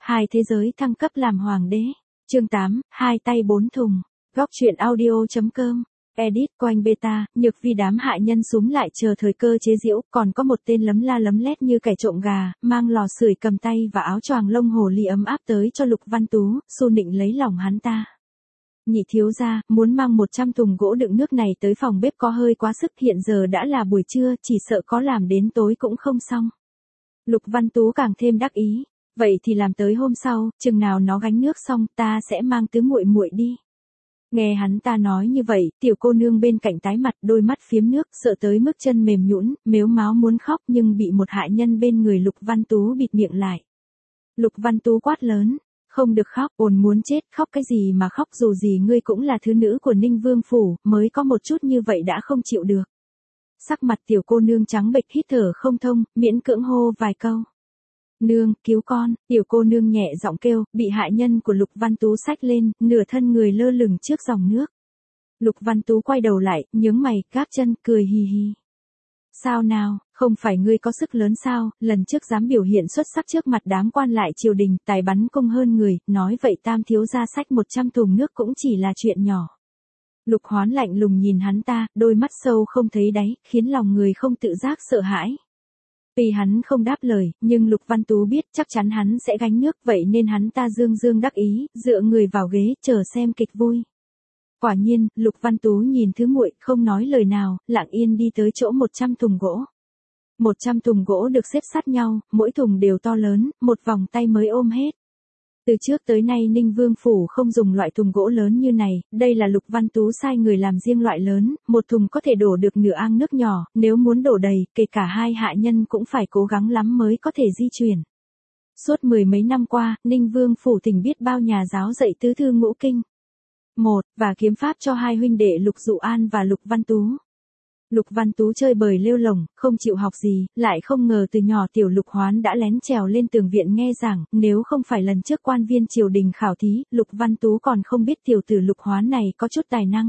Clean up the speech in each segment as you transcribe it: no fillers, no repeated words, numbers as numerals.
Hai thế giới thăng cấp làm hoàng đế. Chương 8, hai tay bốn thùng. Góc truyện audio.com. Edit quanh beta, nhược vì đám hại nhân súm lại chờ thời cơ chế giễu, còn có một tên lấm la lấm lét như kẻ trộm gà, mang lò sưởi cầm tay và áo choàng lông hồ ly ấm áp tới cho Lục Văn Tú, xu nịnh lấy lòng hắn ta. Nhị thiếu gia, muốn mang 100 thùng gỗ đựng nước này tới phòng bếp có hơi quá sức, hiện giờ đã là buổi trưa, chỉ sợ có làm đến tối cũng không xong. Lục Văn Tú càng thêm đắc ý, vậy thì làm tới hôm sau, chừng nào nó gánh nước xong, ta sẽ mang tứ muội muội đi. Nghe hắn ta nói như vậy, tiểu cô nương bên cạnh tái mặt, đôi mắt phiếm nước, sợ tới mức chân mềm nhũn, mếu máo muốn khóc nhưng bị một hại nhân bên người Lục Văn Tú bịt miệng lại. Lục Văn Tú quát lớn, không được khóc, ồn muốn chết, khóc cái gì mà khóc, dù gì ngươi cũng là thứ nữ của Ninh Vương phủ, mới có một chút như vậy đã không chịu được. Sắc mặt tiểu cô nương trắng bệch, hít thở không thông, miễn cưỡng hô vài câu. Nương, cứu con, tiểu cô nương nhẹ giọng kêu, bị hại nhân của Lục Văn Tú xách lên, nửa thân người lơ lửng trước dòng nước. Lục Văn Tú quay đầu lại, nhướng mày, gáp chân, cười hì hì. Sao nào, không phải ngươi có sức lớn sao, lần trước dám biểu hiện xuất sắc trước mặt đám quan lại triều đình, tài bắn cung hơn người, nói vậy tam thiếu gia xách 100 thùng nước cũng chỉ là chuyện nhỏ. Lục Hoán lạnh lùng nhìn hắn ta, đôi mắt sâu không thấy đáy, khiến lòng người không tự giác sợ hãi. Vì hắn không đáp lời, nhưng Lục Văn Tú biết chắc chắn hắn sẽ gánh nước, vậy nên hắn ta dương dương đắc ý, dựa người vào ghế, chờ xem kịch vui. Quả nhiên, Lục Văn Tú nhìn thứ muội, không nói lời nào, lặng yên đi tới chỗ 100 thùng gỗ. 100 thùng gỗ được xếp sát nhau, mỗi thùng đều to lớn, một vòng tay mới ôm hết. Từ trước tới nay Ninh Vương phủ không dùng loại thùng gỗ lớn như này, đây là Lục Văn Tú sai người làm riêng loại lớn, một thùng có thể đổ được nửa ang nước nhỏ, nếu muốn đổ đầy, kể cả hai hạ nhân cũng phải cố gắng lắm mới có thể di chuyển. Suốt 10 mấy năm qua, Ninh Vương phủ tỉnh biết bao nhà giáo dạy tứ thư ngũ kinh. Và kiếm pháp cho hai huynh đệ Lục Dụ An và Lục Văn Tú. Lục Văn Tú chơi bời lêu lổng, không chịu học gì, lại không ngờ từ nhỏ tiểu Lục Hoán đã lén trèo lên tường viện nghe giảng, nếu không phải lần trước quan viên triều đình khảo thí, Lục Văn Tú còn không biết tiểu tử Lục Hoán này có chút tài năng.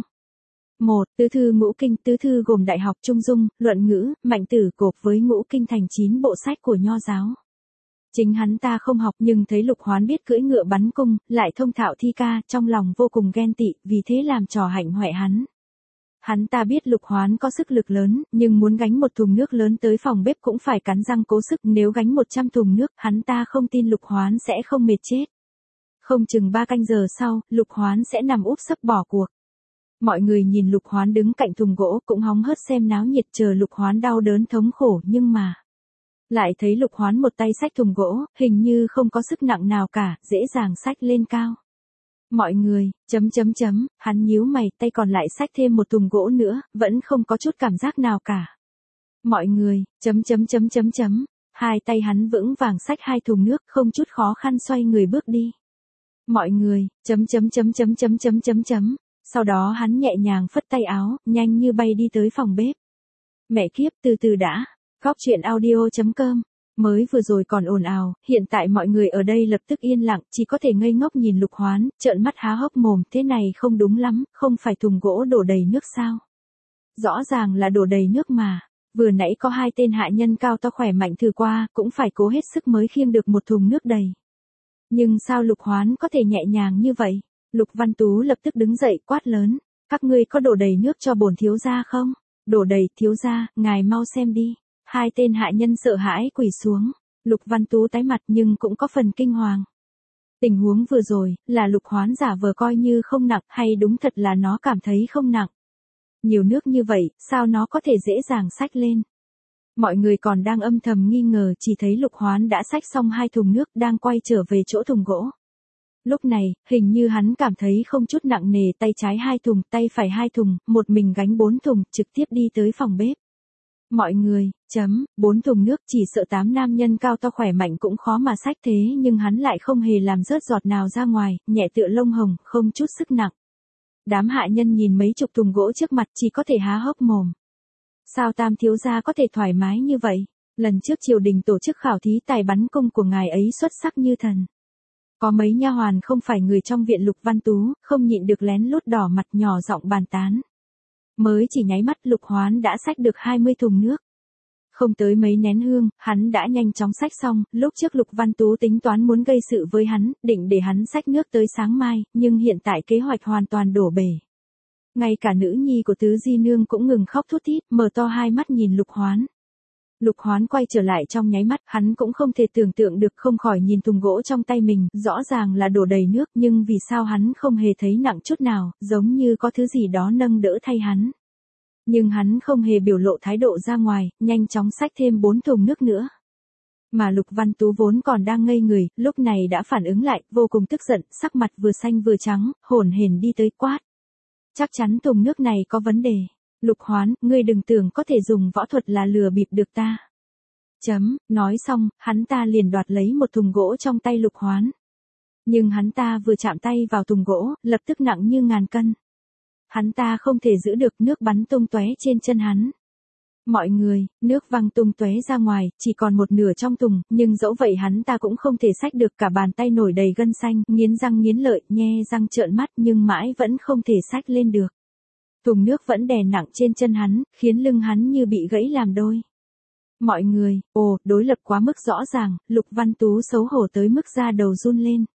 Tứ thư ngũ kinh, tứ thư gồm đại học, trung dung, luận ngữ, mạnh tử gộp với ngũ kinh thành 9 bộ sách của nho giáo. Chính hắn ta không học nhưng thấy Lục Hoán biết cưỡi ngựa bắn cung, lại thông thạo thi ca, trong lòng vô cùng ghen tị, vì thế làm trò hạnh hoẹ hắn. Hắn ta biết Lục Hoán có sức lực lớn, nhưng muốn gánh một thùng nước lớn tới phòng bếp cũng phải cắn răng cố sức, nếu gánh 100 thùng nước, hắn ta không tin Lục Hoán sẽ không mệt chết. Không chừng 3 canh giờ sau, Lục Hoán sẽ nằm úp sấp bỏ cuộc. Mọi người nhìn Lục Hoán đứng cạnh thùng gỗ cũng hóng hớt xem náo nhiệt chờ Lục Hoán đau đớn thống khổ nhưng mà. Lại thấy Lục Hoán một tay xách thùng gỗ, hình như không có sức nặng nào cả, dễ dàng xách lên cao. Mọi người, hắn nhíu mày, tay còn lại xách thêm một thùng gỗ nữa, vẫn không có chút cảm giác nào cả. Mọi người, hai tay hắn vững vàng xách 2 thùng nước, không chút khó khăn xoay người bước đi. Mọi người, Sau đó hắn nhẹ nhàng phất tay áo, nhanh như bay đi tới phòng bếp. Mẹ kiếp, từ từ đã. Góc truyện audio.com. Mới vừa rồi còn ồn ào, hiện tại mọi người ở đây lập tức yên lặng, chỉ có thể ngây ngốc nhìn Lục Hoán, trợn mắt há hốc mồm, thế này không đúng lắm, không phải thùng gỗ đổ đầy nước sao? Rõ ràng là đổ đầy nước mà, vừa nãy có 2 tên hạ nhân cao to khỏe mạnh thử qua, cũng phải cố hết sức mới khiêng được một thùng nước đầy. Nhưng sao Lục Hoán có thể nhẹ nhàng như vậy? Lục Văn Tú lập tức đứng dậy quát lớn, các ngươi có đổ đầy nước cho bổn thiếu gia không? Đổ đầy, thiếu gia, ngài mau xem đi. 2 tên hạ nhân sợ hãi quỳ xuống, Lục Văn Tú tái mặt nhưng cũng có phần kinh hoàng. Tình huống vừa rồi, là Lục Hoán giả vờ coi như không nặng hay đúng thật là nó cảm thấy không nặng. Nhiều nước như vậy, sao nó có thể dễ dàng xách lên? Mọi người còn đang âm thầm nghi ngờ chỉ thấy Lục Hoán đã xách xong 2 thùng nước đang quay trở về chỗ thùng gỗ. Lúc này, hình như hắn cảm thấy không chút nặng nề, tay trái 2 thùng, tay phải 2 thùng, một mình gánh 4 thùng, trực tiếp đi tới phòng bếp. Mọi người, 4 thùng nước, chỉ sợ 8 nam nhân cao to khỏe mạnh cũng khó mà xách thế nhưng hắn lại không hề làm rớt giọt nào ra ngoài, nhẹ tựa lông hồng, không chút sức nặng. Đám hạ nhân nhìn mấy chục thùng gỗ trước mặt chỉ có thể há hốc mồm. Sao tam thiếu gia có thể thoải mái như vậy? Lần trước triều đình tổ chức khảo thí tài bắn cung của ngài ấy xuất sắc như thần. Có mấy nha hoàn không phải người trong viện Lục Văn Tú, không nhịn được lén lút đỏ mặt nhỏ giọng bàn tán. Mới chỉ nháy mắt Lục Hoán đã xách được 20 thùng nước. Không tới mấy nén hương, hắn đã nhanh chóng xách xong, lúc trước Lục Văn Tú tính toán muốn gây sự với hắn, định để hắn xách nước tới sáng mai, nhưng hiện tại kế hoạch hoàn toàn đổ bể. Ngay cả nữ nhi của Tứ Di Nương cũng ngừng khóc thút thít, mở to hai mắt nhìn Lục Hoán. Lục Hoán quay trở lại trong nháy mắt, hắn cũng không thể tưởng tượng được, không khỏi nhìn thùng gỗ trong tay mình, rõ ràng là đổ đầy nước, nhưng vì sao hắn không hề thấy nặng chút nào, giống như có thứ gì đó nâng đỡ thay hắn. Nhưng hắn không hề biểu lộ thái độ ra ngoài, nhanh chóng xách thêm 4 thùng nước nữa. Mà Lục Văn Tú vốn còn đang ngây người, lúc này đã phản ứng lại, vô cùng tức giận, sắc mặt vừa xanh vừa trắng, hổn hển đi tới quát. Chắc chắn thùng nước này có vấn đề. Lục Hoán, ngươi đừng tưởng có thể dùng võ thuật là lừa bịp được ta. Nói xong, hắn ta liền đoạt lấy một thùng gỗ trong tay Lục Hoán. Nhưng hắn ta vừa chạm tay vào thùng gỗ, lập tức nặng như ngàn cân. Hắn ta không thể giữ được, nước bắn tung tóe trên chân hắn. Mọi người, nước văng tung tóe ra ngoài, chỉ còn một nửa trong thùng, nhưng dẫu vậy hắn ta cũng không thể xách được, cả bàn tay nổi đầy gân xanh, nghiến răng nghiến lợi, nhe răng trợn mắt nhưng mãi vẫn không thể xách lên được. Thùng nước vẫn đè nặng trên chân hắn, khiến lưng hắn như bị gãy làm đôi. Mọi người, đối lập quá mức rõ ràng, Lục Văn Tú xấu hổ tới mức da đầu run lên.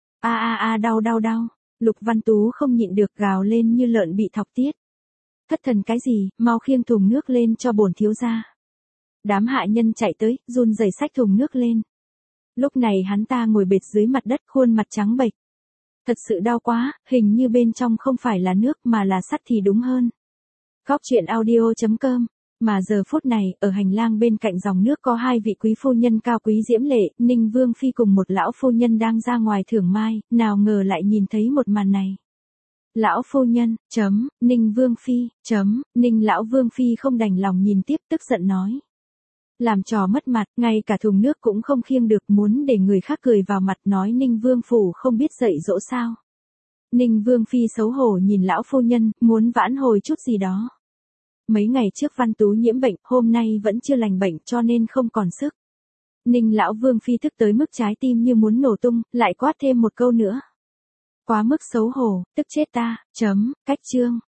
Đau. Lục Văn Tú không nhịn được gào lên như lợn bị thọc tiết. Thất thần cái gì, mau khiêng thùng nước lên cho bổn thiếu gia. Đám hạ nhân chạy tới, run rẩy xách thùng nước lên. Lúc này hắn ta ngồi bệt dưới mặt đất, khuôn mặt trắng bệch. Thật sự đau quá, hình như bên trong không phải là nước mà là sắt thì đúng hơn. Góc truyện audio.com. Mà giờ phút này, ở hành lang bên cạnh dòng nước có hai vị quý phu nhân cao quý diễm lệ, Ninh Vương Phi cùng một lão phu nhân đang ra ngoài thưởng mai, nào ngờ lại nhìn thấy một màn này. Lão phu nhân, Ninh Vương Phi, Ninh lão Vương Phi không đành lòng nhìn tiếp, tức giận nói. Làm trò mất mặt, ngay cả thùng nước cũng không khiêng được, muốn để người khác cười vào mặt, nói Ninh Vương Phủ không biết dạy dỗ sao. Ninh Vương Phi xấu hổ nhìn lão phu nhân, muốn vãn hồi chút gì đó. Mấy ngày trước Văn Tú nhiễm bệnh, hôm nay vẫn chưa lành bệnh cho nên không còn sức. Ninh lão Vương Phi tức tới mức trái tim như muốn nổ tung, lại quát thêm một câu nữa. Quá mức xấu hổ, tức chết ta, cách chương.